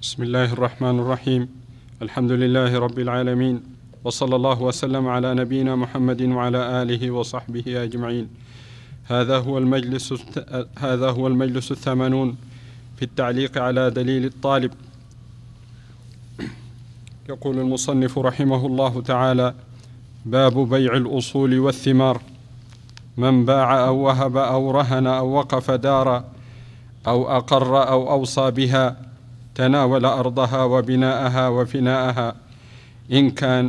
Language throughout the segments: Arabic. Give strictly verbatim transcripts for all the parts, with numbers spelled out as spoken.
بسم الله الرحمن الرحيم. الحمد لله رب العالمين، وصلى الله وسلم على نبينا محمد وعلى آله وصحبه أجمعين. هذا هو المجلس هذا هو المجلس الثمانون في التعليق على دليل الطالب. يقول المصنف رحمه الله تعالى: باب بيع الأصول والثمار. من باع أو وهب أو رهن أو وقف دارا أو أقر أو أوصى بها تناول أرضها وبناءها وفناءها إن كان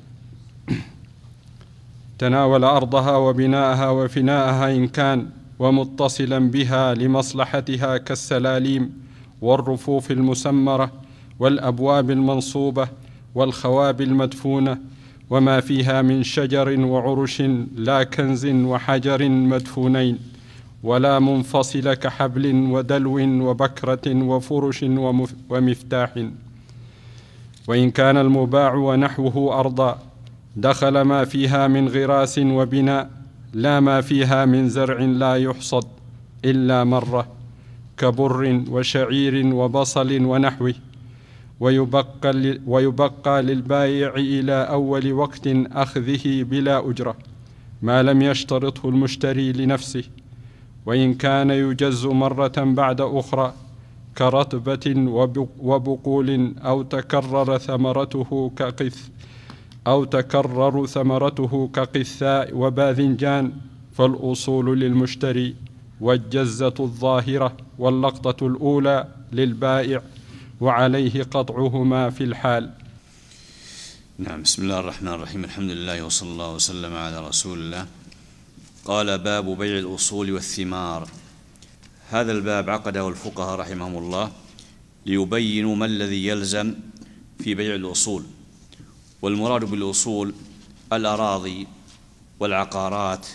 تناول أرضها وبناءها وفناءها إن كان ومتصلا بها لمصلحتها كالسلاليم والرفوف المسمرة والأبواب المنصوبة والخواب المدفونة وما فيها من شجر وعرش لا كنز وحجر مدفونين ولا منفصل كحبل ودلو وبكرة وفرش ومفتاح. وإن كان المباع ونحوه أرضا دخل ما فيها من غراس وبناء لا ما فيها من زرع لا يحصد إلا مرة كبر وشعير وبصل ونحوه، ويبقى, ويبقى للبائع إلى أول وقت أخذه بلا أجرة ما لم يشترطه المشتري لنفسه، وإن كان يجز مرة بعد أخرى كرطبة وبقول أو تكرر ثمرته كقث أو تكرر ثمرته كقثاء وباذنجان، فالأصول للمشتري والجزة الظاهرة واللقطة الأولى للبائع وعليه قطعهما في الحال. نعم. بسم الله الرحمن الرحيم. الحمد لله وصلى الله وسلم على رسول الله. قال: باب بيع الأصول والثمار. هذا الباب عقده الفقهاء رحمهم الله ليبينوا ما الذي يلزم في بيع الأصول، والمراد بالأصول الأراضي والعقارات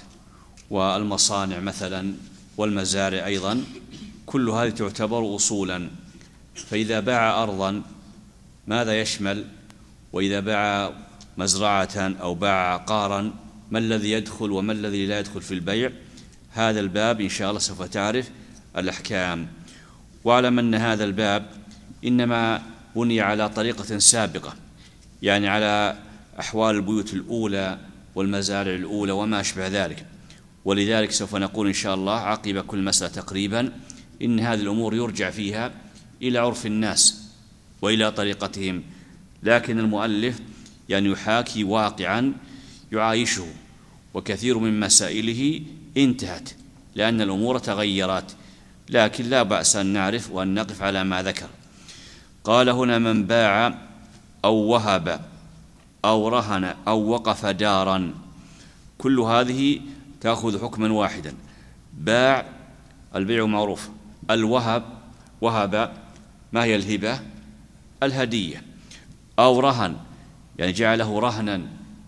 والمصانع مثلا والمزارع أيضا، كل هذه تعتبر أصولا. فإذا باع أرضا ماذا يشمل؟ وإذا باع مزرعة أو باع عقارا ما الذي يدخل وما الذي لا يدخل في البيع؟ هذا الباب إن شاء الله سوف تعرف الأحكام. واعلم أن هذا الباب إنما بني على طريقة سابقة، يعني على أحوال البيوت الأولى والمزارع الأولى وما أشبه ذلك، ولذلك سوف نقول إن شاء الله عقب كل مسألة تقريبا إن هذه الأمور يرجع فيها إلى عرف الناس وإلى طريقتهم، لكن المؤلف يعني يحاكي واقعا يعايشه، وكثير من مسائله انتهت لأن الأمور تغيرت، لكن لا بأس أن نعرف وأن نقف على ما ذكر. قال هنا: من باع أو وهب أو رهن أو وقف دارا، كل هذه تأخذ حكما واحدا. باع البيع معروف، الوهب وهب ما هي الهبة؟ الهدية. أو رهن يعني جعله رهنا،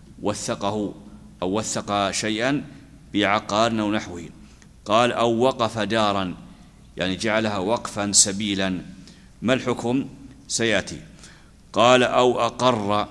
وثقه أو وثق شيئا بعقار أو نحوه. قال: أو وقف دارا يعني جعلها وقفا سبيلا. ما الحكم؟ سيأتي. قال: أو أقر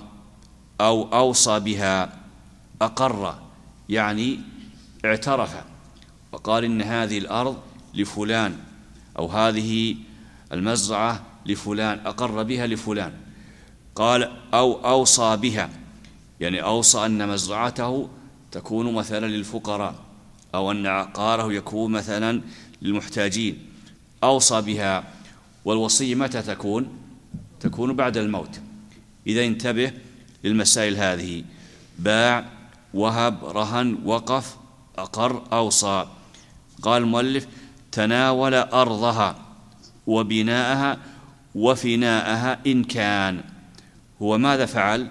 أو أوصى بها. أقر يعني اعترف وقال إن هذه الأرض لفلان أو هذه المزرعة لفلان، أقر بها لفلان. قال: أو أوصى بها يعني أوصى أن مزرعته تكون مثلا للفقراء أو أن عقاره يكون مثلا للمحتاجين، أوصى بها. والوصية متى تكون؟ تكون بعد الموت. إذا انتبه للمسائل هذه: باع، وهب، رهن، وقف، أقر، أوصى. قال المؤلف: تناول أرضها وبناءها وفناءها إن كان. هو ماذا فعل؟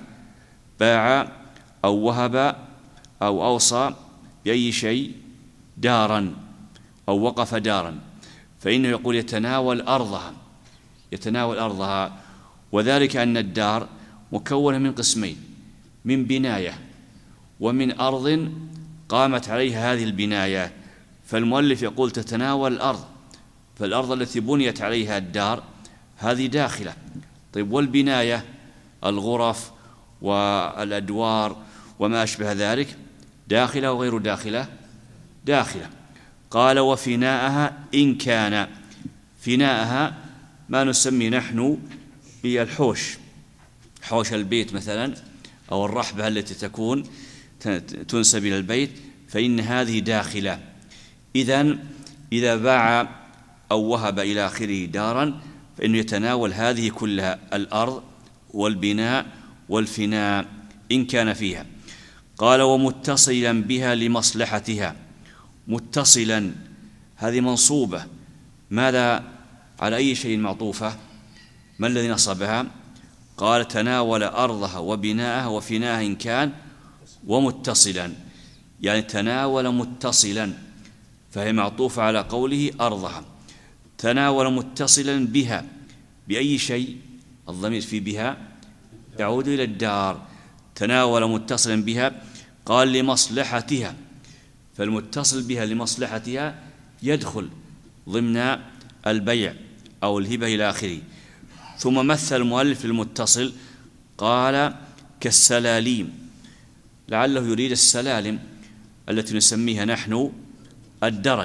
باع أو وهب أو أوصى بأي شيء؟ دارا أو وقف دارا، فإنه يقول يتناول أرضها، يتناول أرضها، وذلك أن الدار مكونة من قسمين: من بناية ومن أرض قامت عليها هذه البناية. فالمؤلف يقول تتناول الأرض، فالأرض التي بنيت عليها الدار هذه داخلة. طيب والبناية الغرف والأدوار وما أشبه ذلك داخلة وغير داخلة؟ داخلة. قال: وفناءها إن كان. فناءها ما نسمي نحن بالحوش، حوش البيت مثلا أو الرحبة التي تكون تنسب إلى البيت، فإن هذه داخلة. إذن إذا باع أو وهب إلى آخره دارا فإنه يتناول هذه كلها، الأرض والبناء والفناء إن كان فيها. قال ومتصلا بها لمصلحتها. متصلا هذه منصوبة، ماذا على أي شيء معطوفة؟ ما الذي نصبها؟ قال تناول أرضها وبناءها وفناءها إن كان ومتصلا، يعني تناول متصلا، فهي معطوفة على قوله أرضها. تناول متصلا بها بأي شيء؟ الضمير في بها يعود إلى الدار. تناول متصلا بها، قال لمصلحتها، فالمتصل بها لمصلحتها يدخل ضمن البيع أو الهبة إلى آخره. ثم مثل المؤلف المتصل قال كالسلاليم، لعله يريد السلالم التي نسميها نحن الدرج،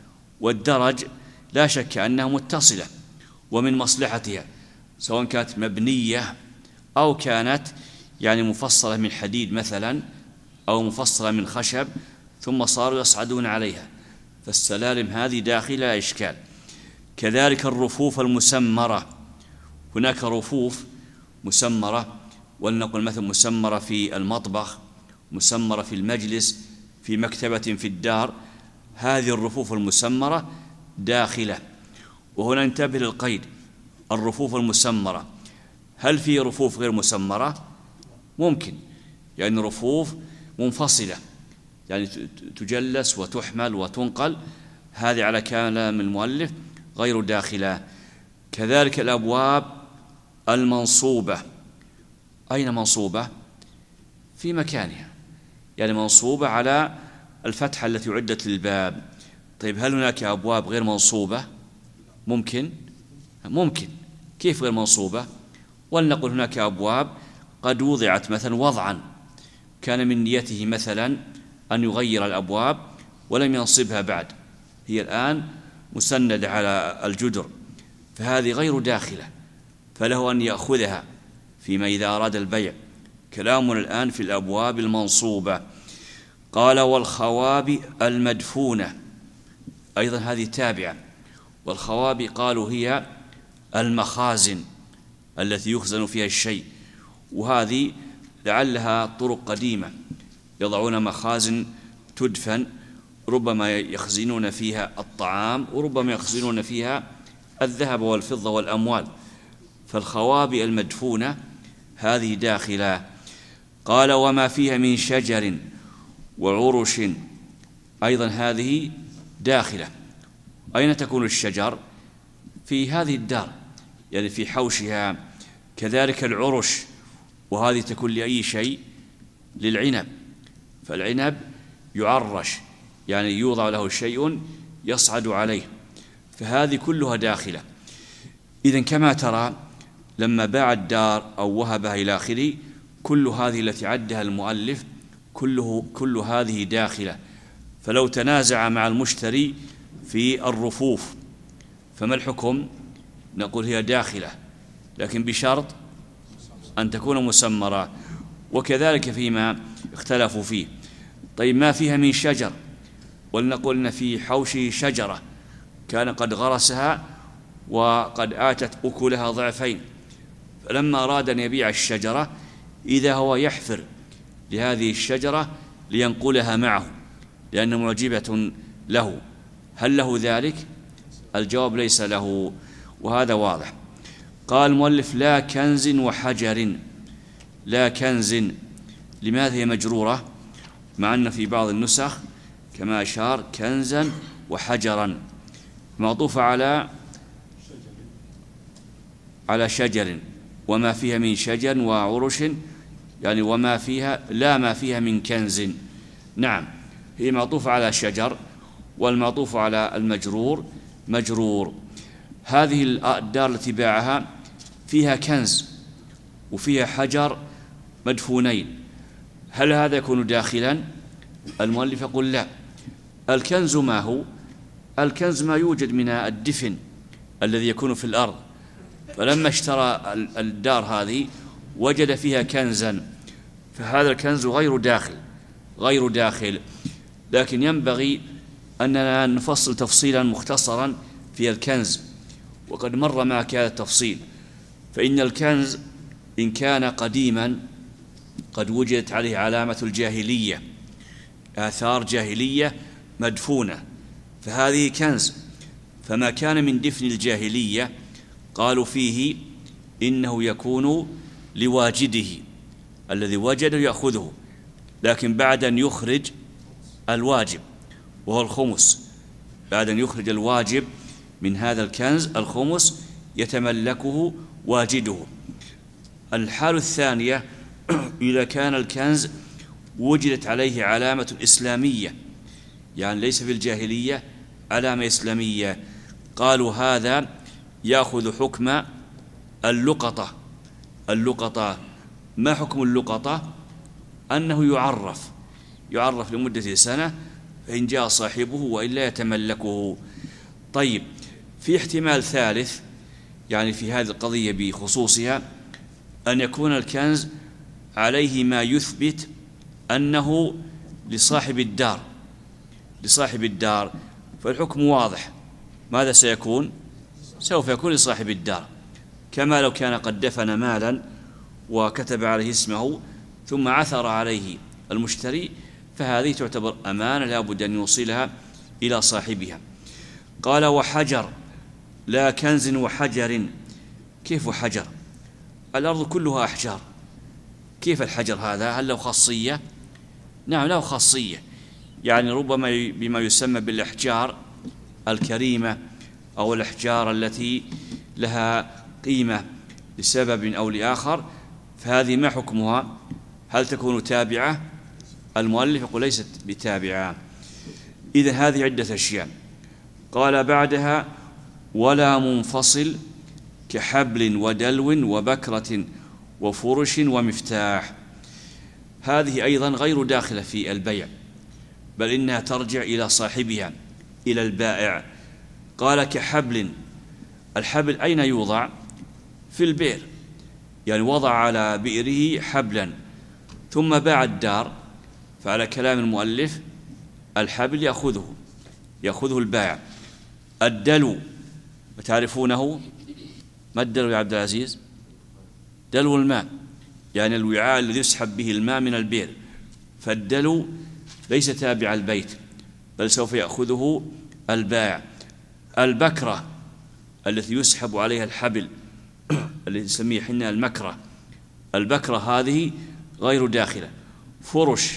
والدرج لا شك أنها متصلة ومن مصلحتها، سواء كانت مبنية أو كانت يعني مفصلة من حديد مثلا أو مفصلة من خشب ثم صاروا يصعدون عليها، فالسلالم هذه داخلة لا إشكال. كذلك الرفوف المسمرة، هناك رفوف مسمرة، ولنقل مثلا مسمرة في المطبخ، مسمرة في المجلس، في مكتبة في الدار، هذه الرفوف المسمرة داخلة. وهنا انتبه للقيد، الرفوف المسمرة، هل في رفوف غير مسمرة؟ ممكن، يعني رفوف منفصلة، يعني تجلس وتحمل وتنقل، هذه على كلام المؤلف غير داخلة. كذلك الأبواب المنصوبة، أين منصوبة؟ في مكانها، يعني منصوبة على الفتحة التي عدت للباب. طيب هل هناك أبواب غير منصوبة؟ ممكن ممكن كيف غير منصوبة؟ ولنقل هناك أبواب قد وضعت مثلا وضعا، كان من نيته مثلا أن يغير الأبواب ولم ينصبها بعد، هي الآن مسندة على الجدر، فهذه غير داخلة، فله أن يأخذها فيما إذا أراد البيع. كلامنا الآن في الأبواب المنصوبة. قال والخوابي المدفونة، أيضا هذه تابعة، والخوابي قالوا هي المخازن التي يخزن فيها الشيء، وهذه لعلها طرق قديمة، يضعون مخازن تدفن، ربما يخزنون فيها الطعام وربما يخزنون فيها الذهب والفضة والأموال، فالخوابي المدفونة هذه داخلة. قال وما فيها من شجر وعرش، أيضا هذه داخلة. أين تكون الشجر؟ في هذه الدار، يعني في حوشها. كذلك العرش، وهذه تكون لأي شيء؟ للعنب، فالعنب يعرش، يعني يوضع له شيء يصعد عليه، فهذه كلها داخلة. إذن كما ترى لما باع الدار أو وهبها إلى آخره، كل هذه التي عدها المؤلف كله كل هذه داخلة. فلو تنازع مع المشتري في الرفوف فما الحكم؟ نقول هي داخلة، لكن بشرط أن تكون مسمرة. وكذلك فيما اختلفوا فيه. طيب ما فيها من شجر، ولنقول إن في حوشه شجرة كان قد غرسها وقد آتت أكلها ضعفين، فلما أراد أن يبيع الشجرة إذا هو يحفر لهذه الشجرة لينقلها معه لأنها معجبة له، هل له ذلك؟ الجواب ليس له، وهذا واضح. قال المؤلف لا كنز وحجر. لا كنز، لماذا هي مجرورة مع أن في بعض النسخ كما أشار كنزا وحجرا، معطوفة على على شجر، وما فيها من شجر وعرش، يعني وما فيها لا ما فيها من كنز. نعم، هي معطوفة على شجر، والمعطوف على المجرور مجرور. هذه الدار التي باعها فيها كنز وفيها حجر مدفونين، هل هذا يكون داخلا؟ المؤلف يقول لا. الكنز ما هو؟ الكنز ما يوجد من الدفن الذي يكون في الأرض، فلما اشترى الدار هذه وجد فيها كنزا، فهذا الكنز غير داخل غير داخل لكن ينبغي أننا نفصل تفصيلا مختصرا في الكنز، وقد مر معك هذا التفصيل. فإن الكنز إن كان قديما قد وجدت عليه علامة الجاهلية، آثار جاهلية مدفونة، فهذه كنز. فما كان من دفن الجاهلية قالوا فيه إنه يكون لواجده، الذي وجده يأخذه، لكن بعد أن يخرج الواجب وهو الخمس، بعد أن يخرج الواجب من هذا الكنز الخمس يتملكه واجده. الحالة الثانية إذا كان الكنز وجدت عليه علامة إسلامية، يعني ليس في الجاهلية علامة إسلامية، قالوا هذا يأخذ حكم اللقطة. اللقطة ما حكم اللقطة؟ أنه يعرف يعرف لمدة سنة، فإن جاء صاحبه وإلا يتملكه. طيب، في احتمال ثالث يعني في هذه القضية بخصوصها، أن يكون الكنز عليه ما يثبت أنه لصاحب الدار لصاحب الدار فالحكم واضح. ماذا سيكون؟ سوف يكون لصاحب الدار، كما لو كان قد دفن مالا وكتب عليه اسمه ثم عثر عليه المشتري، فهذه تعتبر أمانة لا بد أن يوصلها إلى صاحبها. قال وحجر لا كنز وحجر. كيف حجر؟ الأرض كلها أحجار، كيف الحجر هذا؟ هل له خاصية؟ نعم له خاصية، يعني ربما بما يسمى بالأحجار الكريمة أو الأحجار التي لها قيمة لسبب أو لآخر، فهذه ما حكمها؟ هل تكون تابعة؟ المؤلف يقول ليست بتابعة. إذن هذه عدة أشياء. قال بعدها ولا منفصل كحبل ودلو وبكرة وفرش ومفتاح. هذه أيضا غير داخلة في البيع، بل إنها ترجع إلى صاحبها، إلى البائع. قال كحبل. الحبل أين يوضع؟ في البئر، يعني وضع على بئره حبلا ثم باع الدار، فعلى كلام المؤلف الحبل يأخذه يأخذه البائع. الدلو تعرفونه؟ ما الدلو يا عبد العزيز؟ دلو الماء، يعني الوعاء الذي يسحب به الماء من البئر، فالدلو ليس تابع البيت بل سوف يأخذه البائع. البكرة التي يسحب عليها الحبل التي نسميه حنا المكرة، البكرة هذه غير داخلة. فرش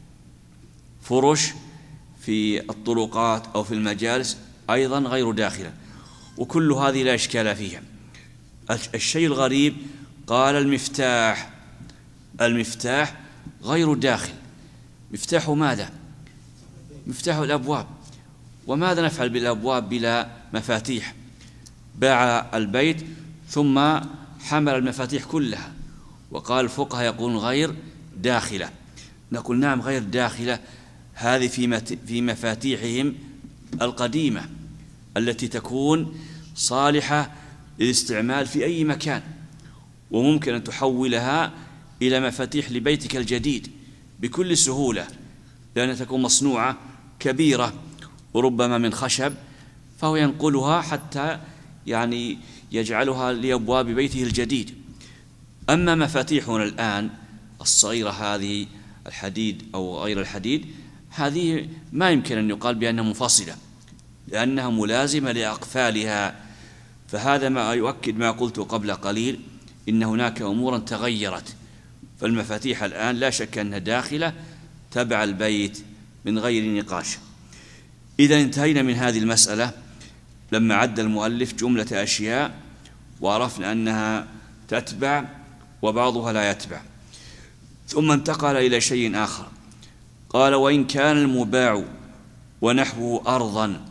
فرش في الطرقات أو في المجالس أيضا غير داخلة، وكل هذه لا إشكال فيها. الشيء الغريب قال المفتاح. المفتاح غير داخل. مفتاح ماذا؟ مفتاح الأبواب. وماذا نفعل بالأبواب بلا مفاتيح؟ باع البيت ثم حمل المفاتيح كلها، وقال الفقهاء يقولون غير داخلة. نقول نعم غير داخلة، هذه في مفاتيحهم القديمة التي تكون صالحة للاستعمال في أي مكان، وممكن أن تحولها إلى مفاتيح لبيتك الجديد بكل سهولة، لأنها تكون مصنوعة كبيرة وربما من خشب، فهو ينقلها حتى يعني يجعلها لأبواب بيته الجديد. أما مفاتيحنا الآن الصغيرة هذه الحديد أو غير الحديد، هذه ما يمكن أن يقال بأنها منفصلة لأنها ملازمة لأقفالها. فهذا ما يؤكد ما قلت قبل قليل، إن هناك أمورا تغيرت، فالمفاتيح الآن لا شك أنها داخلة تبع البيت من غير نقاش. إذا انتهينا من هذه المسألة لما عد المؤلف جملة أشياء وعرفنا أنها تتبع وبعضها لا يتبع، ثم انتقل إلى شيء آخر. قال وإن كان المباع ونحوه أرضا.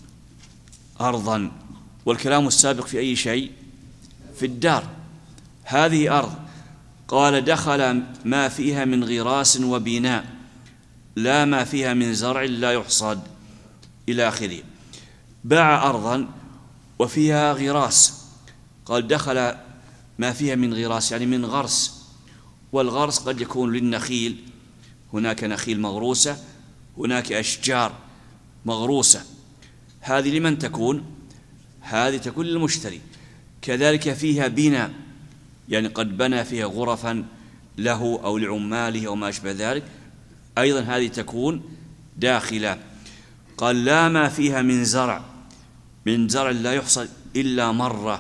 أرضا، والكلام السابق في أي شيء؟ في الدار. هذه أرض، قال دخل ما فيها من غراس وبناء، لا ما فيها من زرع لا يحصد إلى آخره. باع أرضا وفيها غراس، قال دخل ما فيها من غراس يعني من غرس، والغرس قد يكون للنخيل، هناك نخيل مغروسة، هناك أشجار مغروسة، هذه لمن تكون؟ هذه تكون للمشتري. كذلك فيها بناء، يعني قد بنى فيها غرفا له أو لعماله أو ما أشبه ذلك، أيضا هذه تكون داخلة. قال لا ما فيها من زرع، من زرع لا يحصد إلا مرة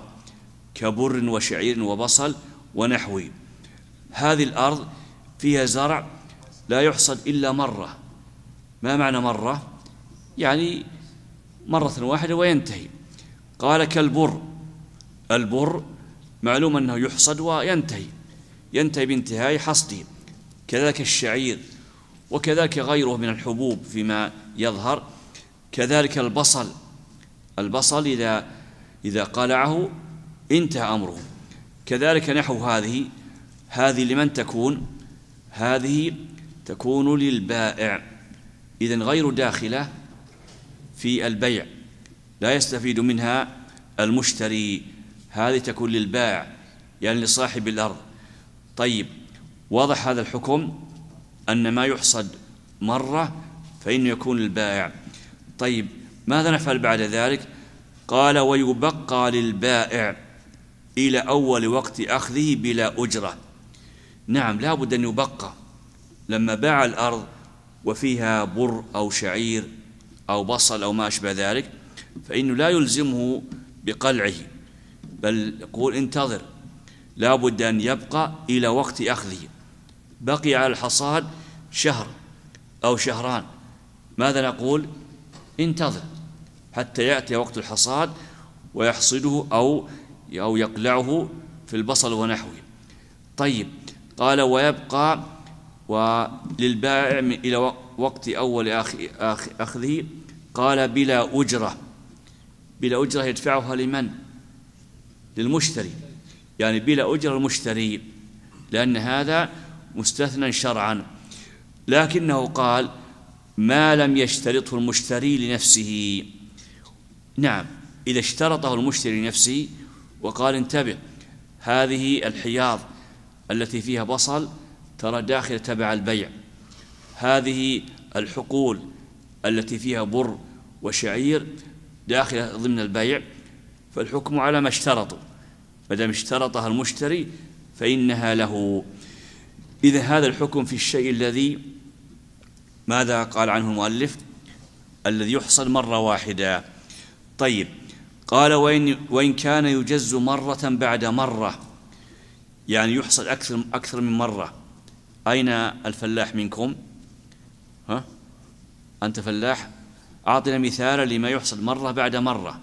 كبر وشعير وبصل ونحوه. هذه الأرض فيها زرع لا يحصد إلا مرة. ما معنى مرة؟ يعني مرة واحدة وينتهي. قال كالبر، البر معلوم أنه يحصد وينتهي، ينتهي بانتهاء حصده. كذلك الشعير، وكذلك غيره من الحبوب فيما يظهر. كذلك البصل، البصل إذا إذا قلعه انتهى أمره. كذلك نحو هذه، هذه لمن تكون؟ هذه تكون للبائع، إذن غير داخلة في البيع، لا يستفيد منها المشتري، هذه تكون للبائع يعني لصاحب الأرض. طيب، واضح هذا الحكم أن ما يحصد مرة فإنه يكون للبائع. طيب، ماذا نفعل بعد ذلك؟ قال ويبقى للبائع إلى أول وقت أخذه بلا أجرة. نعم، لا بد أن يبقى. لما باع الأرض وفيها بر أو شعير أو بصل أو ما أشبه ذلك، فإنه لا يلزمه بقلعه، بل يقول انتظر، لا بد أن يبقى إلى وقت أخذه. بقي على الحصاد شهر أو شهران، ماذا نقول؟ انتظر حتى يأتي وقت الحصاد ويحصده أو أو يقلعه في البصل ونحوه. طيب، قال ويبقى وللبائع إلى وقت أول أخذه، قال بلا أجرة. بلا أجرة يدفعها لمن؟ للمشتري، يعني بلا أجرة المشتري، لأن هذا مستثنى شرعا. لكنه قال ما لم يشترطه المشتري لنفسه. نعم، إذا اشترطه المشتري لنفسه وقال انتبه، هذه الحياض التي فيها بصل ترى داخل تبع البيع، هذه الحقول التي فيها بر وشعير داخل ضمن البيع، فالحكم على ما اشترطوا، فدام اشترطها المشتري فإنها له. إذا هذا الحكم في الشيء الذي ماذا قال عنه المؤلف؟ الذي يحصل مرة واحدة. طيب، قال وإن, وإن كان يجز مرة بعد مرة، يعني يحصل أكثر, أكثر من مرة. أين الفلاح منكم؟ ها؟ أنت فلاح، أعطنا مثالا لما يحصل مرة بعد مرة.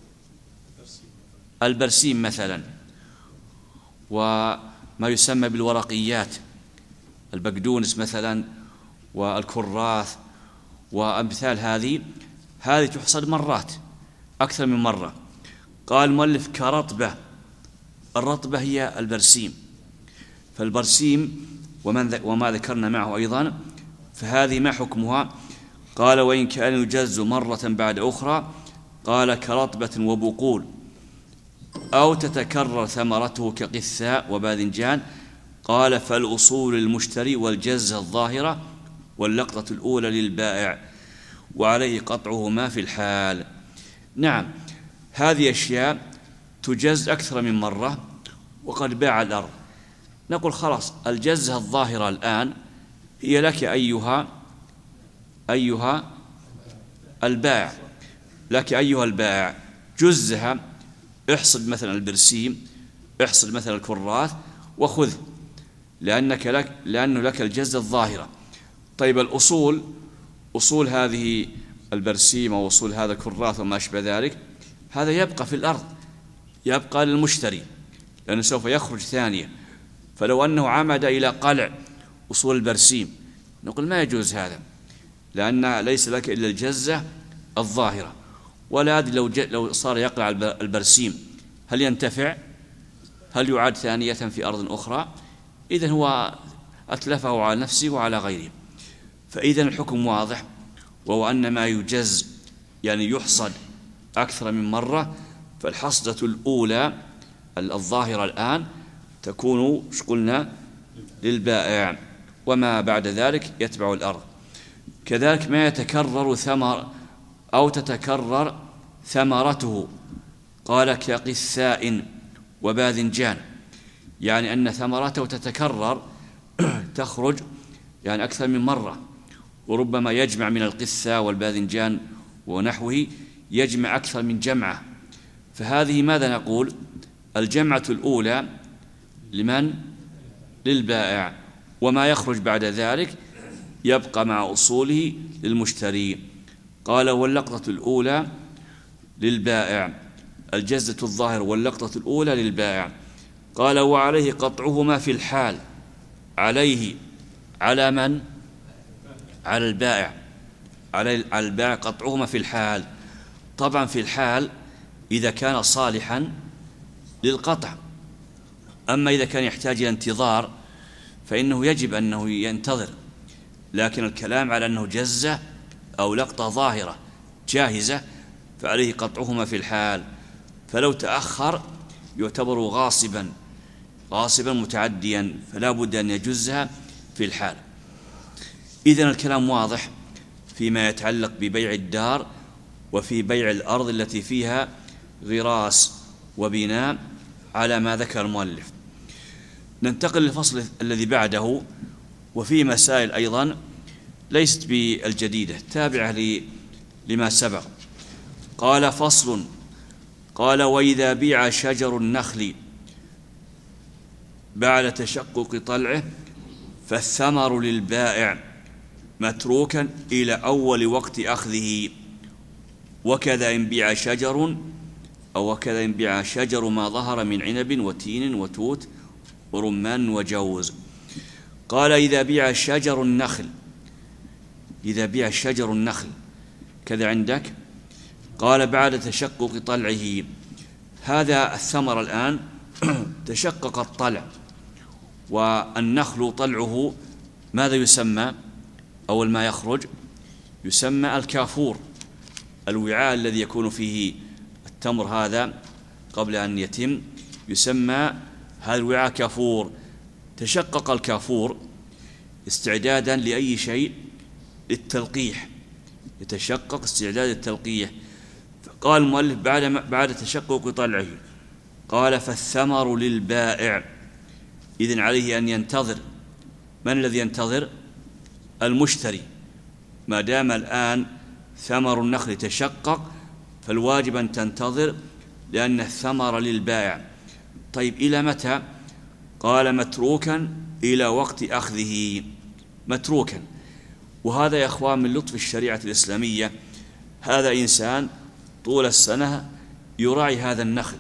البرسيم مثلا، وما يسمى بالورقيات، البقدونس مثلا والكراث وأمثال هذه، هذه تحصل مرات أكثر من مرة. قال المؤلف كرطبة، الرطبة هي البرسيم، فالبرسيم ومن وما ذكرنا معه أيضا، فهذه ما حكمها؟ قال وإن كان يجز مرة بعد أخرى، قال كرطبة وبقول، أو تتكرر ثمرته كقثاء وباذنجان. قال فالأصول للمشتري والجزة الظاهرة، واللقطة الأولى للبائع، وعليه قطعه ما في الحال. نعم، هذه أشياء تجز أكثر من مرة وقد باع الأرض، نقول خلاص الجزة الظاهرة الآن هي لك أيها أيها البائع، لك أيها البائع، جزها، احصد مثلا البرسيم، احصد مثلا الكراث وخذ، لأنك لك لأنه لك الجزة الظاهرة. طيب، الأصول، أصول هذه البرسيم أو أصول هذا الكراث وما أشبه ذلك، هذا يبقى في الأرض، يبقى للمشتري، لأنه سوف يخرج ثانية. فلو أنه عمد إلى قلع أصول البرسيم، نقول ما يجوز هذا، لأن ليس لك إلا الجزة الظاهرة. ولا لو لو صار يقلع البرسيم، هل ينتفع؟ هل يعاد ثانية في أرض أخرى؟ إذن هو أتلفه على نفسه وعلى غيره. فإذن الحكم واضح، وهو أن ما يجز يعني يحصد أكثر من مرة، فالحصدة الأولى الظاهرة الآن تكون ايش قلنا للبائع، وما بعد ذلك يتبع الأرض. كذلك ما يتكرر ثمر أو تتكرر ثمرته، قال كقثاء وباذنجان، يعني أن ثمرته تتكرر تخرج يعني أكثر من مرة، وربما يجمع من القثاء والباذنجان ونحوه يجمع أكثر من جمعة. فهذه ماذا نقول؟ الجمعة الأولى لمن؟ للبائع، وما يخرج بعد ذلك يبقى مع أصوله للمشتري. قال واللقطة الأولى للبائع، الجزة الظاهر واللقطة الأولى للبائع. قال وعليه قطعهما في الحال، عليه على من؟ على البائع، على البائع قطعهما في الحال. طبعا في الحال إذا كان صالحا للقطع، أما إذا كان يحتاج إلى انتظار فإنه يجب أنه ينتظر، لكن الكلام على أنه جزة أو لقطة ظاهرة جاهزة فعليه قطعهما في الحال، فلو تأخر يعتبر غاصبا غاصبا متعديا، فلا بد أن يجزها في الحال. إذن الكلام واضح فيما يتعلق ببيع الدار وفي بيع الأرض التي فيها غراس وبناء على ما ذكر المؤلف. ننتقل للفصل الذي بعده، وفيه مسائل أيضا ليست بالجديدة تابعة لما سبق. قال فصل، قال وإذا بيع شجر النخل بعد تشقق طلعه فالثمر للبائع متروكا إلى أول وقت أخذه، وكذا إن بيع شجر أو وكذا إن بيع شجر ما ظهر من عنب وتين وتوت ورمان وجوز. قال إذا بيع شجر النخل، إذا بيع شجر النخل كذا عندك، قال بعد تشقق طلعه، هذا الثمر الآن تشقق الطلع، والنخل طلعه ماذا يسمى؟ أول ما يخرج يسمى الكافور، الوعاء الذي يكون فيه التمر هذا قبل أن يتم يسمى هذا الوعاء كافور. تشقق الكافور استعدادا لأي شيء؟ للتلقيح، يتشقق استعداد التلقيح. فقال المؤلف بعد بعد تشقق طلعه، قال فالثمر للبائع، إذن عليه أن ينتظر. من الذي ينتظر؟ المشتري. ما دام الآن ثمر النخل تشقق فالواجب أن تنتظر، لأن الثمر للبائع. طيب إلى متى؟ قال متروكا إلى وقت أخذه، متروكا. وهذا يا أخوان من لطف الشريعة الإسلامية، هذا إنسان طول السنة يراعي هذا النخل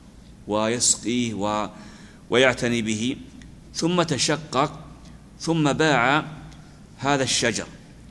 ويسقيه و... ويعتني به، ثم تشقق ثم باع هذا الشجر.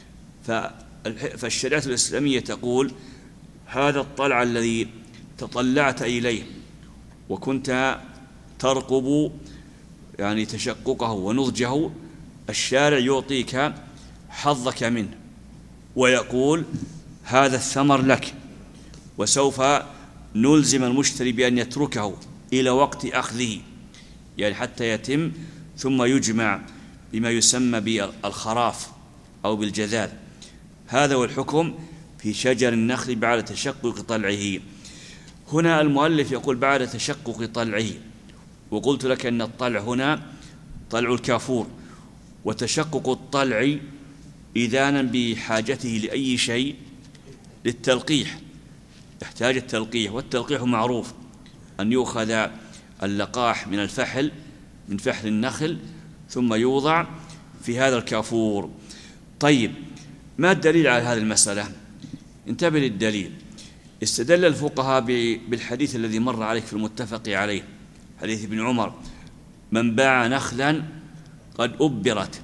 فالشريعة الإسلامية تقول هذا الطلع الذي تطلعت إليه وكنت ترقب يعني تشققه ونضجه، الشارع يعطيك حظك منه ويقول هذا الثمر لك، وسوف نلزم المشتري بأن يتركه إلى وقت أخذه، يعني حتى يتم ثم يجمع بما يسمى بالخراف أو بالجذاذ. هذا هو الحكم في شجر النخل بعد تشقق طلعه. هنا المؤلف يقول بعد تشقق طلعه، وقلت لك أن الطلع هنا طلع الكافور، وتشقق الطلع إذانا بحاجته لأي شيء للتلقيح، يحتاج التلقيح، والتلقيح معروف أن يؤخذ اللقاح من الفحل من فحل النخل ثم يوضع في هذا الكافور. طيب ما الدليل على هذه المسألة؟ انتبه للدليل. استدل الفقهاء بالحديث الذي مر عليك في المتفق عليه، حديث ابن عمر: من باع نخلا قد أبرت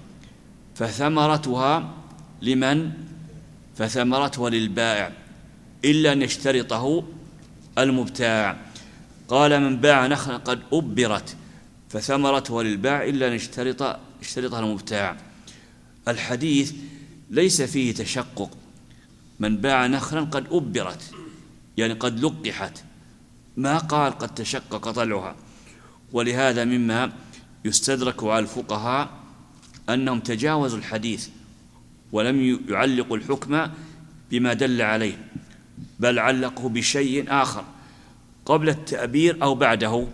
فثمرتها لمن؟ فثمرتها للبائع إلا أن يشترطه المبتاع. قال من باع نخلا قد أبرت فثمرتها للبائع إلا أن يشترط يشترطها المبتاع. الحديث ليس فيه تشقق، من باع نخلا قد أبرت يعني قد لقحت، ما قال قد تشقق طلعها. ولهذا مما يستدرك على الفقهاء أنهم تجاوزوا الحديث ولم يعلقوا الحكم بما دل عليه، بل علقوا بشيء آخر قبل التعبير أو بعده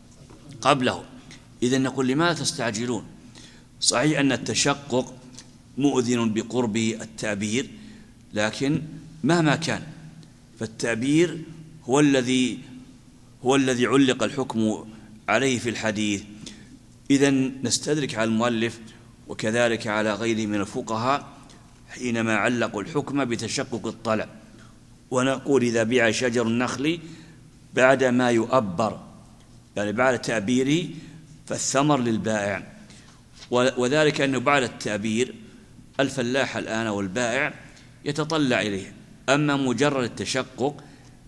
قبله. إذن نقول لماذا تستعجلون؟ صحيح أن التشقق مؤذن بقرب التعبير، لكن مهما كان فالتعبير هو الذي هو الذي علق الحكم عليه في الحديث. إذن نستدرك على المؤلف وكذلك على غيره من الفقهاء حينما علقوا الحكم بتشقق الطلع، ونقول إذا بيع شجر النخل بعد ما يؤبر، يعني بعد تعبيره، فالثمر للبائع، وذلك أنه بعد التعبير الفلاح الآن والبائع يتطلع إليه، أما مجرد التشقق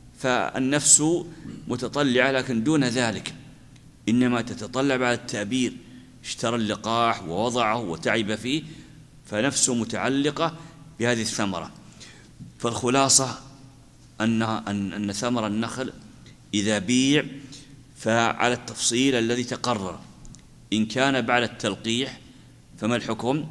فالنفس متطلعة، لكن دون ذلك إنما تتطلع بعد التعبير، اشترى اللقاح ووضعه وتعب فيه، فنفسه متعلقة بهذه الثمرة. فالخلاصة أن أن ثمر النخل إذا بيع فعلى التفصيل الذي تقرر. إن كان بعد التلقيح فما الحكم؟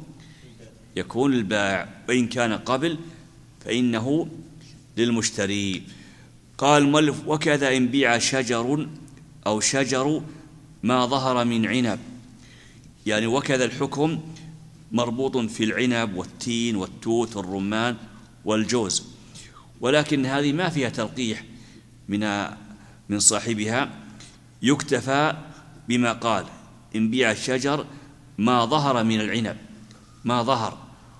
يكون للبائع، وإن كان قبل فإنه للمشتري. قال المؤلف: وكذا إن بيع شجر أو شجر ما ظهر من عنب، يعني وكذا الحكم مربوط في العنب والتين والتوت والرمان والجوز، ولكن هذه ما فيها تلقيح من من صاحبها، يكتفى بما قال: إن بيع الشجر ما ظهر من العنب، ما ظهر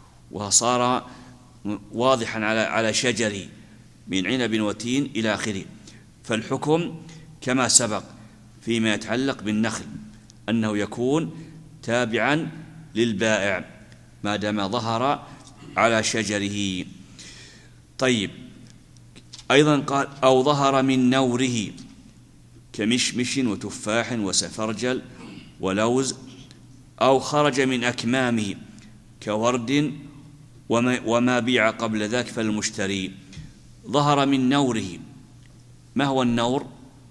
وصار واضحا على على شجره من عنب وتين إلى آخره. فالحكم كما سبق فيما يتعلق بالنخل أنه يكون تابعا للبائع ما دام ظهر على شجره. طيب، أيضا قال: أو ظهر من نوره كمشمش وتفاح وسفرجل ولوز، أو خرج من أكمامه كورد وما, وما بيع قبل ذاك فالمشتري. ظهر من نوره، ما هو النور؟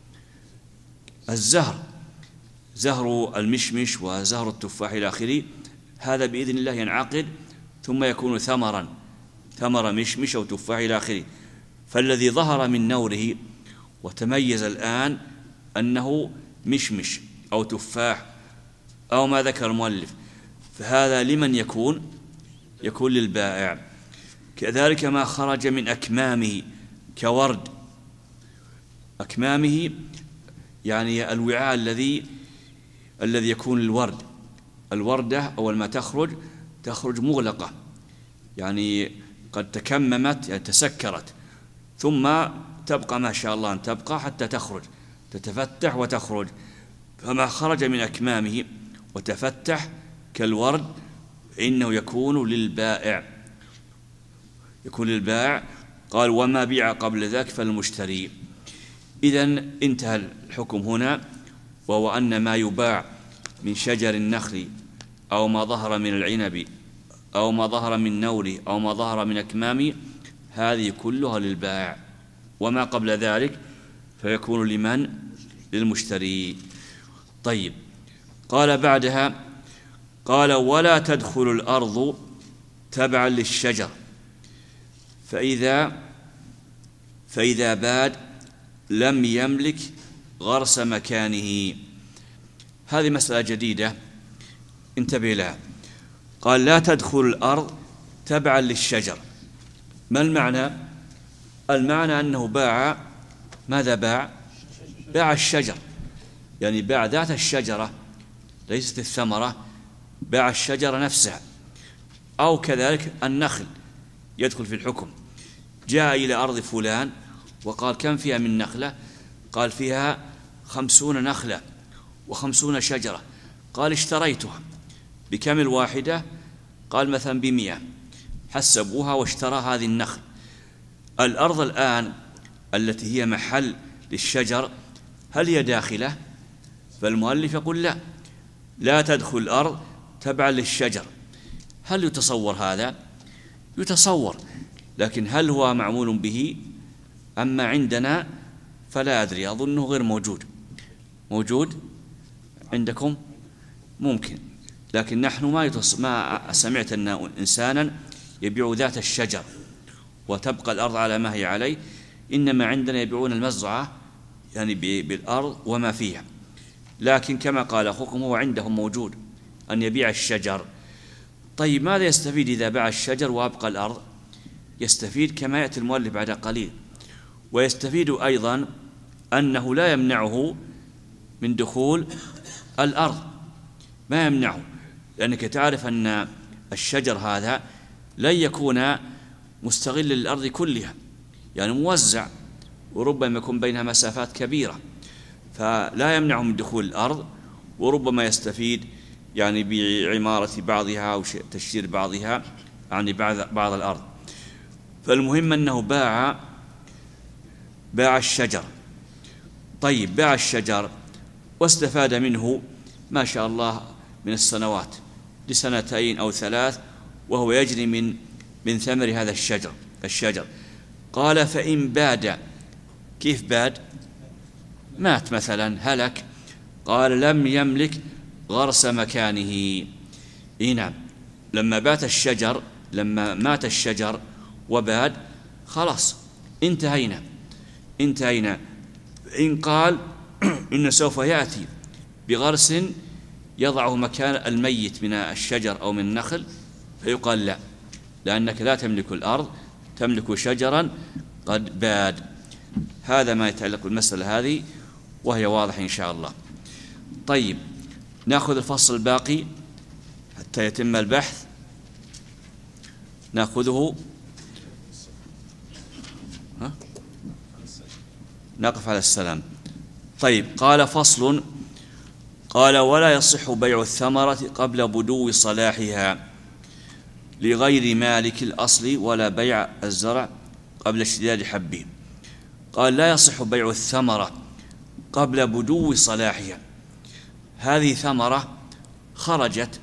الزهر، زهر المشمش وزهر التفاح إلى آخره، هذا بإذن الله ينعقد ثم يكون ثمرا، ثمر مشمش أو تفاح إلى آخره. فالذي ظهر من نوره وتميز الآن أنه مشمش أو تفاح أو ما ذكر المؤلف، فهذا لمن يكون؟ يكون للبائع. كذلك ما خرج من أكمامه كورد، أكمامه يعني الوعاء الذي الذي يكون الورد، الوردة أول ما تخرج تخرج مغلقة، يعني قد تكممت يعني تسكرت، ثم تبقى ما شاء الله أن تبقى حتى تخرج، تتفتح وتخرج. فما خرج من أكمامه وتفتح كالورد إنه يكون للبائع، يكون للبائع. قال: وما بيع قبل ذاك فالمشتري. إذن انتهى الحكم هنا، وهو أن ما يباع من شجر النخل أو ما ظهر من العنب أو ما ظهر من نوره أو ما ظهر من أكمامه هذه كلها للبائع، وما قبل ذلك فيكون لمن؟ للمشتري. طيب، قال بعدها: قال: ولا تدخل الأرض تبعا للشجر فإذا فإذا باد لم يملك غرس مكانه. هذه مسألة جديدة انتبه لها. قال: لا تدخل الأرض تبعا للشجر. ما المعنى؟ المعنى أنه باع، ماذا باع؟ باع الشجر، يعني باع ذات الشجرة ليست الثمرة، باع الشجرة نفسها. أو كذلك النخل يدخل في الحكم، جاء إلى أرض فلان وقال: كم فيها من نخلة؟ قال: فيها خمسون نخلة وخمسون شجرة. قال: اشتريتها بكم الواحدة؟ قال: مثلا بمئة. حسبوها واشترى هذه النخل. الأرض الآن التي هي محل للشجر هل هي داخلة؟ فالمؤلف يقول: لا، لا تدخل الأرض تبعا للشجر. هل يتصور هذا؟ يتصور، لكن هل هو معمول به؟ أما عندنا فلا أدري، أظنه غير موجود. موجود؟ عندكم ممكن، لكن نحن ما يتص... ما سمعت أن إنسانا يبيع ذات الشجر وتبقى الأرض على ما هي عليه، إنما عندنا يبيعون المزرعة يعني بالأرض وما فيها. لكن كما قال أخوكم هو عندهم موجود أن يبيع الشجر. طيب ماذا يستفيد إذا باع الشجر وأبقى الأرض؟ يستفيد كما يأتي المؤلف بعد قليل، ويستفيد أيضا أنه لا يمنعه من دخول الأرض، ما يمنعه، لأنك تعرف أن الشجر هذا لن يكون مستغل للأرض كلها، يعني موزع، وربما يكون بينها مسافات كبيرة، فلا يمنعه من دخول الأرض، وربما يستفيد يعني بعمارة بعضها أو تشجير بعضها يعني بعض الأرض. فالمهم أنه باع باع الشجر. طيب باع الشجر واستفاد منه ما شاء الله من السنوات لسنتين أو ثلاث، وهو يجري من من ثمر هذا الشجر الشجر قال فإن باد، كيف باد؟ مات مثلا، هلك، قال لم يملك غرس مكانه. إيه نعم، لما بات الشجر لما مات الشجر وباد خلاص انتهينا انتهينا إن قال إن سوف يأتي بغرس يضعه مكان الميت من الشجر أو من النخل، فيقال لا، لأنك لا تملك الأرض، تملك شجرا قد باد. هذا ما يتعلق بالمسألة هذه، وهي واضحة إن شاء الله. طيب نأخذ الفصل الباقي حتى يتم البحث، نأخذه ها؟ نقف على السلام. طيب قال فصل، قال ولا يصح بيع الثمرة قبل بدو صلاحها لغير مالك الأصل، ولا بيع الزرع قبل اشتداد حبه. قال لا يصح بيع الثمرة قبل بدو صلاحها. هذه ثمرة خرجت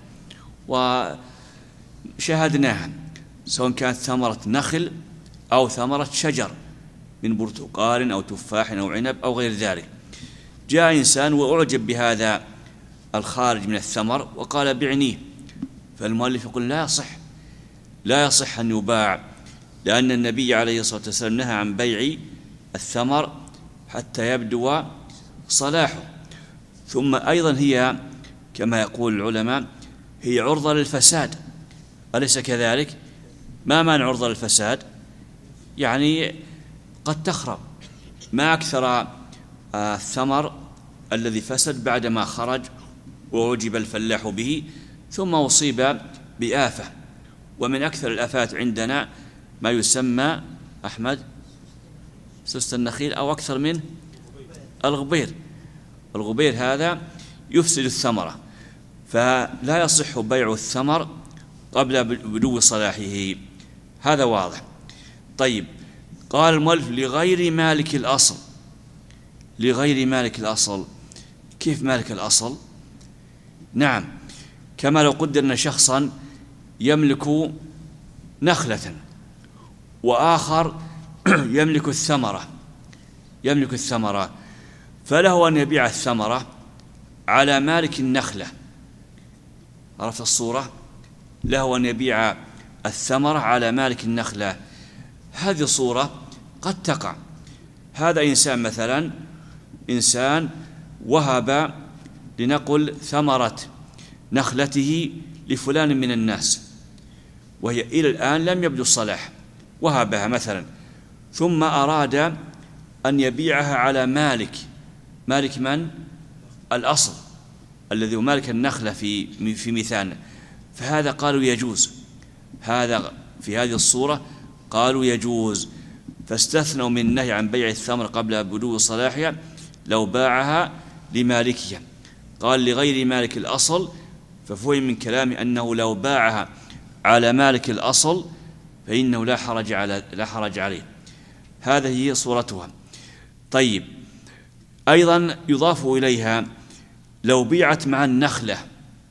وشاهدناها، سواء كانت ثمرة نخل أو ثمرة شجر من برتقال أو تفاح أو عنب أو غير ذلك. جاء إنسان وأعجب بهذا الخارج من الثمر وقال بعنيه، فالمؤلف يقول لا يصح لا يصح أن يباع، لأن النبي عليه الصلاة والسلام نهى عن بيع الثمر حتى يبدو صلاحه. ثم أيضا هي كما يقول العلماء هي عرضة للفساد، أليس كذلك؟ ما معنى عرضة للفساد؟ يعني قد تخرب، ما أكثر الثمر الذي فسد بعدما خرج وعجب الفلاح به ثم أصيب بآفة. ومن أكثر الآفات عندنا ما يسمى أحمد سست النخيل، أو أكثر من الغبير. الغبير هذا يفسد الثمرة، فلا يصح بيع الثمر قبل بدو صلاحه، هذا واضح. طيب قال المؤلف لغير مالك الأصل. لغير مالك الأصل، كيف مالك الأصل؟ نعم، كما لو قدر أن شخصا يملك نخلة وآخر يملك الثمرة يملك الثمرة فله أن يبيع الثمرة على مالك النخلة. عرفت الصورة؟ له أن يبيع الثمرة على مالك النخلة. هذه صورة قد تقع. هذا إنسان مثلا إنسان وهب لنقل ثمرة نخلته لفلان من الناس، وهي إلى الآن لم يبدو الصلاح، وهبها مثلا، ثم أراد أن يبيعها على مالك مالك من؟ الأصل الذي هو مالك النخلة في في مثالنا. فهذا قالوا يجوز، هذا في هذه الصورة قالوا يجوز، فاستثنوا من النهي عن بيع الثمر قبل بدو صلاحها لو باعها لمالكها. قال لغير مالك الأصل، ففهم من كلام أنه لو باعها على مالك الأصل فإنه لا حرج على لا حرج عليه. هذه هي صورتها. طيب أيضا يضاف إليها لو بيعت مع النخلة،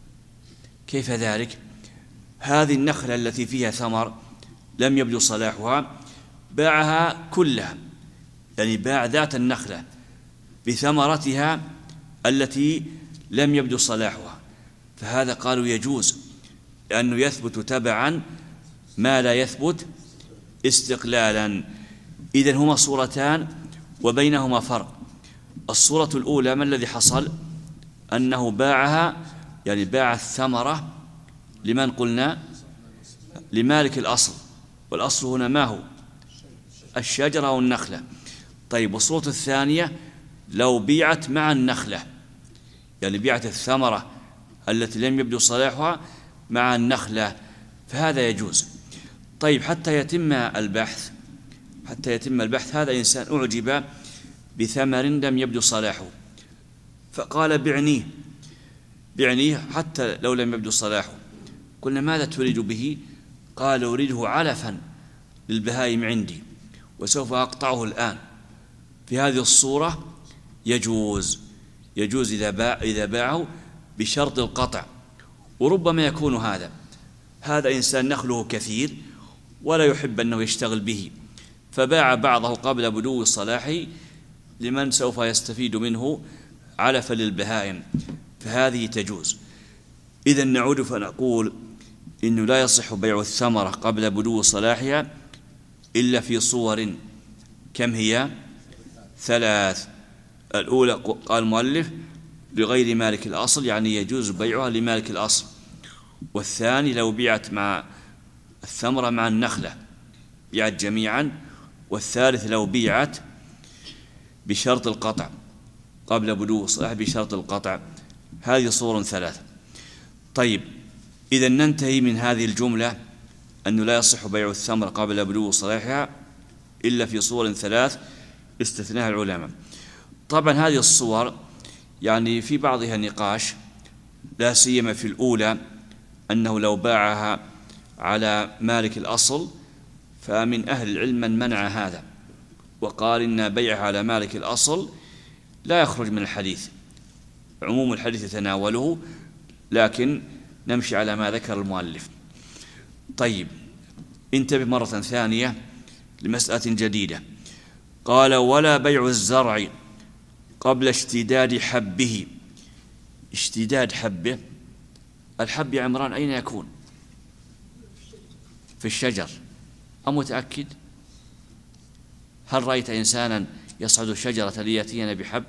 كيف ذلك؟ هذه النخلة التي فيها ثمر لم يبدو صلاحها باعها كلها، يعني باع ذات النخلة بثمرتها التي لم يبدو صلاحها، فهذا قالوا يجوز، لأنه يثبت تبعا ما لا يثبت استقلالا. إذن هما صورتان وبينهما فرق. الصورة الأولى ما الذي حصل؟ أنه باعها، يعني باع الثمرة لمن قلنا؟ لمالك الأصل، والأصل هنا ما هو؟ الشجرة أو النخلة. طيب، والصورة الثانية لو بيعت مع النخلة، يعني بيعت الثمرة التي لم يبدو صلاحها مع النخلة، فهذا يجوز. طيب، حتى يتم البحث حتى يتم البحث هذا إنسان أعجب بثمر لم يبدو صلاحه، فقال بعنيه بعنيه حتى لو لم يبدو صلاحه. قلنا ماذا تريد به؟ قال أريده علفا للبهائم عندي وسوف أقطعه الآن. في هذه الصورة يجوز يجوز إذا باع إذا باعه بشرط القطع. وربما يكون هذا هذا إنسان نخله كثير ولا يحب أنه يشتغل به، فباع بعضه قبل بدو صلاحه لمن سوف يستفيد منه علفا للبهائم، فهذه تجوز. إذن نعود فنقول إنه لا يصح بيع الثمرة قبل بدو صلاحها إلا في صور. كم هي؟ ثلاث. الأولى قال المؤلف لغير مالك الأصل، يعني يجوز بيعها لمالك الأصل. والثاني لو بيعت مع الثمرة مع النخلة بيعت جميعا. والثالث لو بيعت بشرط القطع قبل بدو صلاح بشرط القطع. هذه صور ثلاثة. طيب، إذا ننتهي من هذه الجملة أنه لا يصح بيع الثمر قبل بدو صلاحها إلا في صور ثلاث استثناها العلماء. طبعا هذه الصور يعني في بعضها نقاش، لا سيما في الأولى أنه لو باعها على مالك الأصل، فمن أهل العلم من منع هذا وقال إن بيعها على مالك الأصل لا يخرج من الحديث، عموم الحديث يتناوله، لكن نمشي على ما ذكر المؤلف. طيب، انتبه مرة ثانية لمسألة جديدة. قال ولا بيع الزرع قبل اشتداد حبه. اشتداد حبه، الحب يا عمران أين يكون؟ في الشجر. أم متأكد؟ هل رأيت إنسانا يصعد الشجرة ليأتينا بحب؟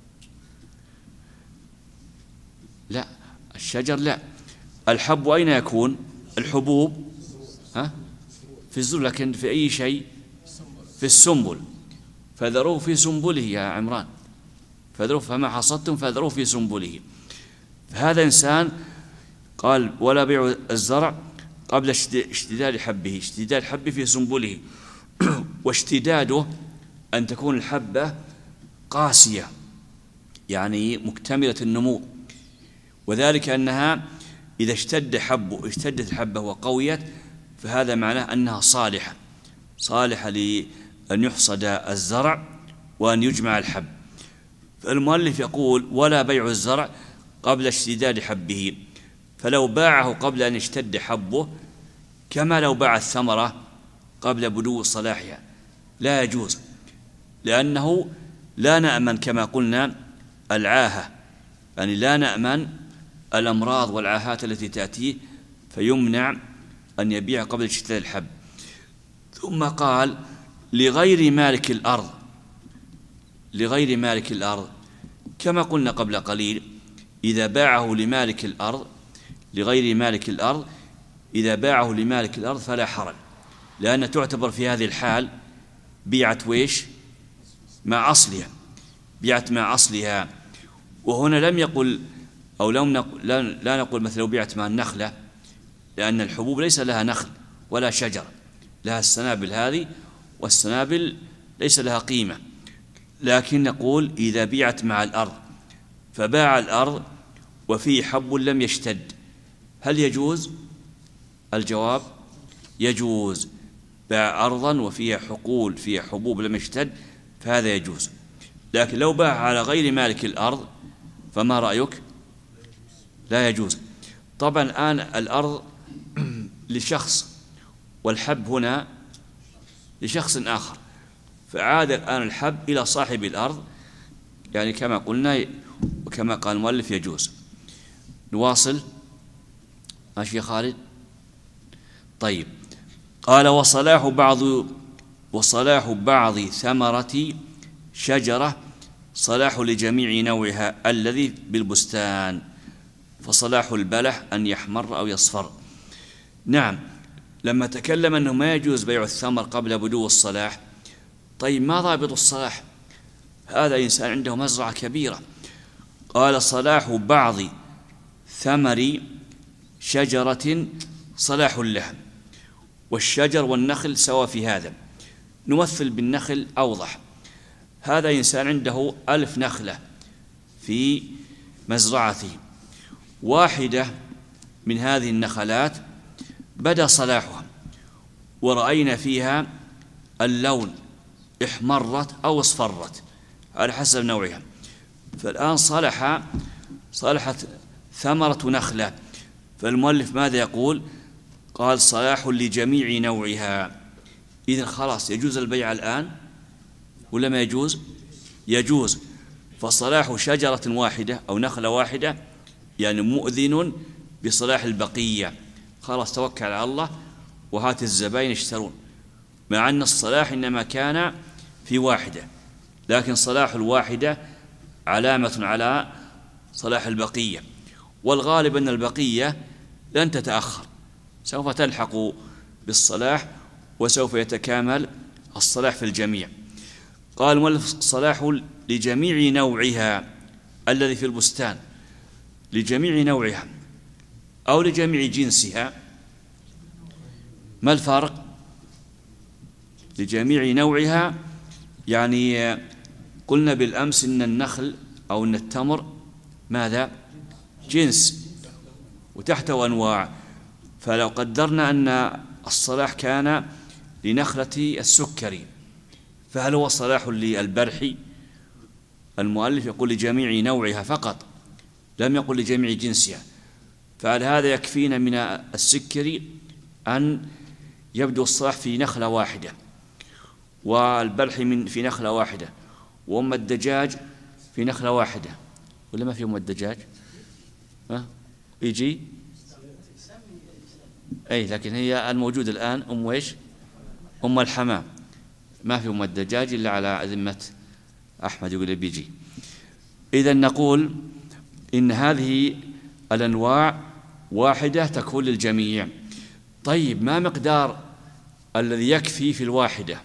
لا، الشجر لا. الحب أين يكون؟ الحبوب ها؟ في الزر، لكن في أي شيء؟ في السنبل. فذروه في سنبله يا عمران، فذروه فما حصدتم فذروه في سنبله. فهذا إنسان قال ولا بيع الزرع قبل اشتداد حبه. اشتداد حبه في سنبله، واشتداده أن تكون الحبة قاسية، يعني مكتملة النمو، وذلك أنها إذا اشتد حبه اشتدت الحبة وقويت، فهذا معناه أنها صالحة صالحة لأن يحصد الزرع وأن يجمع الحب. فالمؤلف يقول ولا بيع الزرع قبل اشتداد حبه، فلو باعه قبل أن يشتد حبه كما لو باع الثمرة قبل بدو صلاحها لا يجوز، لأنه لا نأمن كما قلنا العاهة، يعني لا نأمن الأمراض والعاهات التي تأتيه فيمنع أن يبيع قبل اشتداد الحب. ثم قال لغير مالك الأرض. لغير مالك الأرض كما قلنا قبل قليل، إذا باعه لمالك الأرض لغير مالك الأرض إذا باعه لمالك الأرض فلا حرج، لأن تعتبر في هذه الحال بيعت ويش؟ مع أصلها، بيعت مع أصلها. وهنا لم يقل أو لم نقل لا نقول مثل لو بيعت مع النخلة، لأن الحبوب ليس لها نخل ولا شجر، لها السنابل هذه، والسنابل ليس لها قيمة، لكن نقول إذا بيعت مع الأرض فباع الأرض وفيه حب لم يشتد، هل يجوز؟ الجواب يجوز. باع أرضا وفيها حقول فيها حبوب لم يشتد فهذا يجوز. لكن لو باع على غير مالك الأرض فما رأيك؟ لا يجوز. طبعا الآن الأرض لشخص والحب هنا لشخص آخر، فعاد الآن الحب إلى صاحب الأرض، يعني كما قلنا وكما قال المؤلف يجوز. نواصل ماشي يا خالد. طيب قال وصلاح بعض وصلاح بعض ثمرة شجرة صلاح لجميع نوعها الذي بالبستان، فصلاح البلح أن يحمر أو يصفر. نعم، لما تكلم أنه ما يجوز بيع الثمر قبل بدو الصلاح، طيب ما ضابط الصلاح؟ هذا إنسان عنده مزرعة كبيرة، قال صلاح بعض ثمر شجرة صلاح اللحم، والشجر والنخل سوا في هذا. نمثل بالنخل أوضح. هذا إنسان عنده ألف نخلة في مزرعته، واحدة من هذه النخلات بدأ صلاحها ورأينا فيها اللون احمرت أو اصفرت على حسب نوعها، فالآن صلح صلحت ثمرة نخلة، فالمؤلف ماذا يقول؟ قال صلاح لجميع نوعها. إذن خلاص يجوز البيع الآن ولا ما يجوز؟ يجوز. فصلاح شجرة واحدة أو نخلة واحدة يعني مؤذن بصلاح البقية. خلاص توكل على الله وهات الزبائن يشترون، مع أن الصلاح إنما كان في واحدة، لكن صلاح الواحدة علامة على صلاح البقية، والغالب أن البقية لن تتأخر، سوف تلحق بالصلاح وسوف يتكامل الصلاح في الجميع. قال المؤلف صلاح لجميع نوعها الذي في البستان، لجميع نوعها أو لجميع جنسها. ما الفارق؟ لجميع نوعها يعني قلنا بالأمس إن النخل أو إن التمر ماذا؟ جنس وتحته أنواع، فلو قدرنا أن الصلاح كان لنخلة السكري، فهل هو صلاح للبرحي؟ المؤلف يقول لجميع نوعها فقط، لم يقل لجميع جنسها، فهل هذا يكفينا من السكري أن يبدو الصلاح في نخلة واحدة، والبلح من في نخلة واحدة، وأم الدجاج في نخلة واحدة، ولا ما في أم الدجاج؟ ها؟ يجي؟ أي لكن هي الموجود الآن أم ويش؟ أم الحمام، ما في أم الدجاج إلا على ذمة أحمد يقول بيجي. إذن نقول إن هذه الأنواع واحدة تكون للجميع. طيب ما مقدار الذي يكفي في الواحدة؟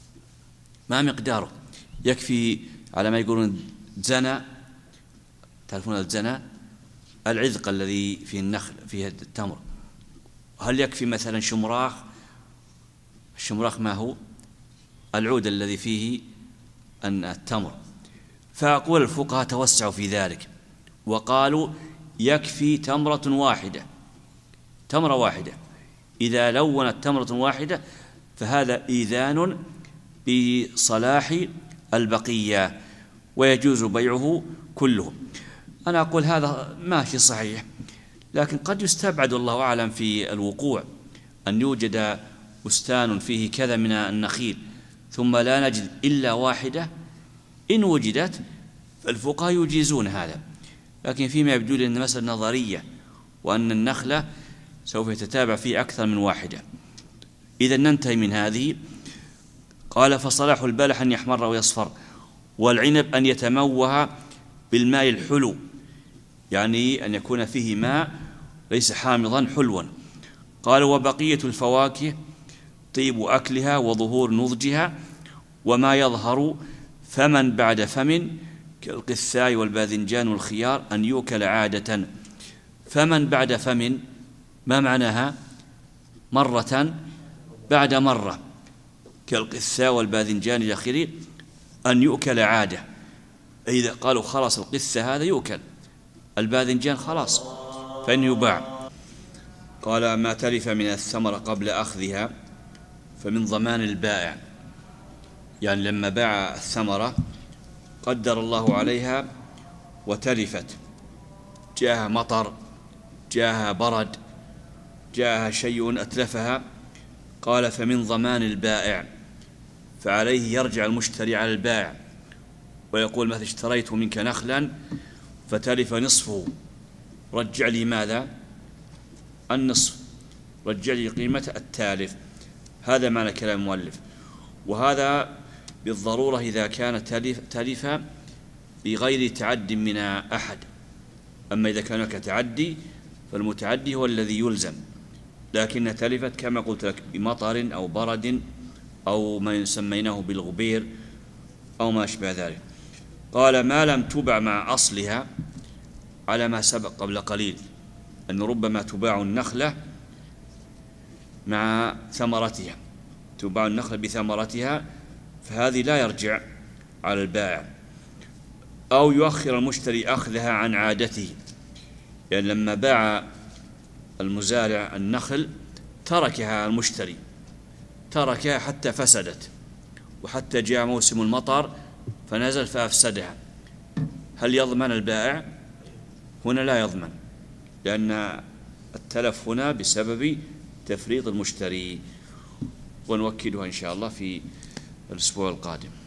ما مقداره؟ يكفي على ما يقولون زنا، تعرفون الزنا؟ العذق الذي في النخل فيه التمر. هل يكفي مثلا شمراخ؟ الشمراخ ما هو؟ العود الذي فيه التمر. فأقول الفقهاء توسعوا في ذلك وقالوا يكفي تمرة واحدة، تمرة واحدة، إذا لونت تمرة واحدة فهذا إيذان بصلاح البقية ويجوز بيعه كله. أنا أقول هذا ماشي صحيح، لكن قد يستبعد الله أعلم في الوقوع أن يوجد بستان فيه كذا من النخيل ثم لا نجد إلا واحدة. إن وجدت فالفقهاء يجيزون هذا، لكن فيما يبدو لي أن مسألة نظرية وأن النخلة سوف يتتابع فيه أكثر من واحدة. إذا ننتهي من هذه. قال فصلاح البلح أن يحمر ويصفر، والعنب أن يتموه بالماء الحلو، يعني أن يكون فيه ماء ليس حامضا حلوا. قال وبقية الفواكه طيب أكلها وظهور نضجها وما يظهر فمن بعد فم كالقثاء والباذنجان والخيار أن يوكل عادة. فمن بعد فم ما معناها؟ مرة بعد مرة، كالقثاء والباذنجان إلى آخره، أن يؤكل عادة. إذا قالوا خلاص القثة هذا يؤكل، الباذنجان خلاص فإنه يباع. قال ما تلف من الثمرة قبل أخذها فمن ضمان البائع، يعني لما باع الثمرة قدر الله عليها وتلفت، جاءها مطر، جاءها برد، جاءها شيء أتلفها، قال فمن ضمان البائع، فعليه يرجع المشتري على البائع ويقول مثلا اشتريت منك نخلا فتلف نصفه، رجع لي ماذا؟ النصف، رجع لي قيمة التالف. هذا معنى كلام المؤلف. وهذا بالضرورة إذا كان تلف بغير تعد من أحد. أما إذا كان هناك تعدي فالمتعدي هو الذي يلزم، لكن تلفت كما قلت لك بمطر أو برد أو ما سميناه بالغبير أو ما أشبه ذلك. قال ما لم تبع مع أصلها، على ما سبق قبل قليل أن ربما تباع النخلة مع ثمرتها، تباع النخلة بثمرتها، فهذه لا يرجع على البائع. أو يؤخر المشتري أخذها عن عادته، يعني لما باع المزارع النخل تركها المشتري، تركها حتى فسدت وحتى جاء موسم المطر فنزل فأفسدها، هل يضمن البائع؟ هنا لا يضمن، لأن التلف هنا بسبب تفريط المشتري. ونوكلها إن شاء الله في الأسبوع القادم.